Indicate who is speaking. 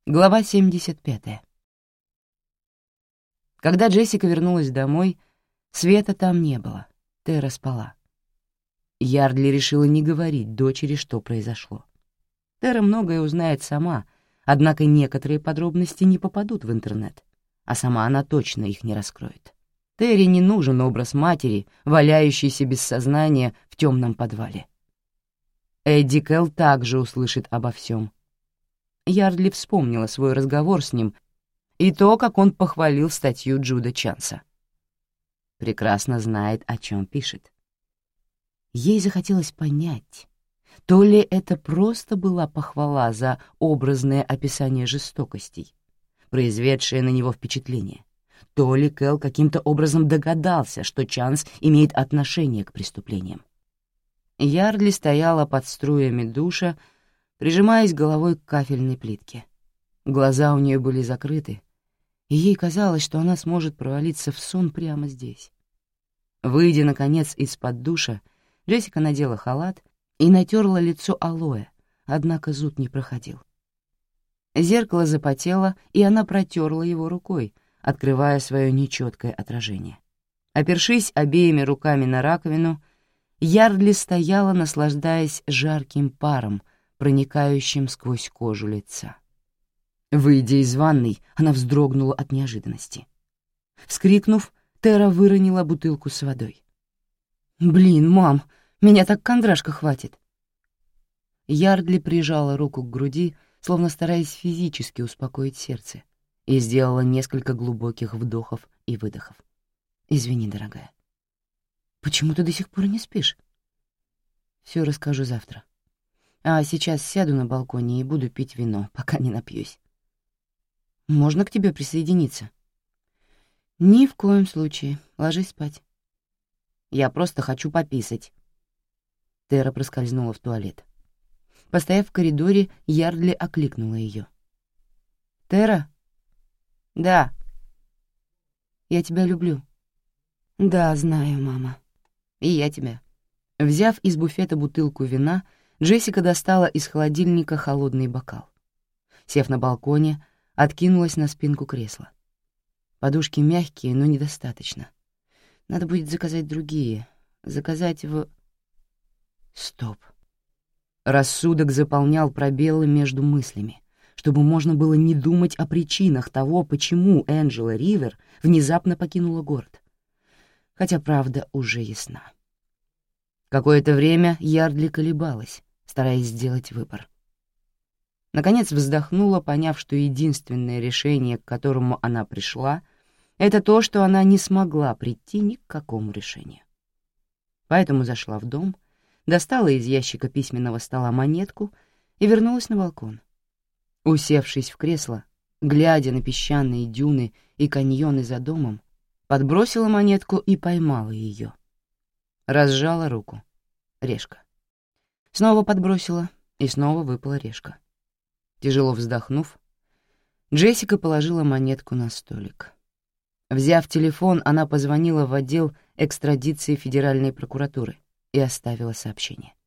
Speaker 1: Глава 75. Когда Джессика вернулась домой, Света там не было, Тера спала. Ярдли решила не говорить дочери, что произошло. Тера многое узнает сама, однако некоторые подробности не попадут в интернет, а сама она точно их не раскроет. Терри не нужен образ матери, валяющейся без сознания в темном подвале. Эдди Кэл также услышит обо всем. Ярдли вспомнила свой разговор с ним и то, как он похвалил статью Джуда Чанса. Прекрасно знает, о чем пишет. Ей захотелось понять, то ли это просто была похвала за образное описание жестокостей, произведшее на него впечатление, то ли Кэл каким-то образом догадался, что Чанс имеет отношение к преступлениям. Ярдли стояла под струями душа, прижимаясь головой к кафельной плитке. Глаза у нее были закрыты, и ей казалось, что она сможет провалиться в сон прямо здесь. Выйдя, наконец, из-под душа, Джессика надела халат и натерла лицо алоэ, однако зуд не проходил. Зеркало запотело, и она протерла его рукой, открывая свое нечеткое отражение. Опершись обеими руками на раковину, Ярдли стояла, наслаждаясь жарким паром, проникающим сквозь кожу лица. Выйдя из ванной, она вздрогнула от неожиданности. Вскрикнув, Тера выронила бутылку с водой. «Блин, мам, меня так кондрашка хватит!» Ярдли прижала руку к груди, словно стараясь физически успокоить сердце, и сделала несколько глубоких вдохов и выдохов. «Извини, дорогая. Почему ты до сих пор не спишь?» «Все расскажу завтра. А сейчас сяду на балконе и буду пить вино, пока не напьюсь. Можно к тебе присоединиться?» «Ни в коем случае. Ложись спать». «Я просто хочу пописать». Тера проскользнула в туалет. Постояв в коридоре, Ярдли окликнула ее. «Тера?» «Да». «Я тебя люблю». «Да, знаю, мама». «И я тебя». Взяв из буфета бутылку вина, Джессика достала из холодильника холодный бокал. Сев на балконе, откинулась на спинку кресла. Подушки мягкие, но недостаточно. Надо будет заказать другие. Заказать в... Стоп. Рассудок заполнял пробелы между мыслями, чтобы можно было не думать о причинах того, почему Энджела Ривер внезапно покинула город. Хотя правда уже ясна. Какое-то время Ярдли колебалась, стараясь сделать выбор. Наконец вздохнула, поняв, что единственное решение, к которому она пришла, это то, что она не смогла прийти ни к какому решению. Поэтому зашла в дом, достала из ящика письменного стола монетку и вернулась на балкон. Усевшись в кресло, глядя на песчаные дюны и каньоны за домом, подбросила монетку и поймала ее. Разжала руку. Решка. Снова подбросила, и снова выпала решка. Тяжело вздохнув, Джессика положила монетку на столик. Взяв телефон, она позвонила в отдел экстрадиции Федеральной прокуратуры и оставила сообщение.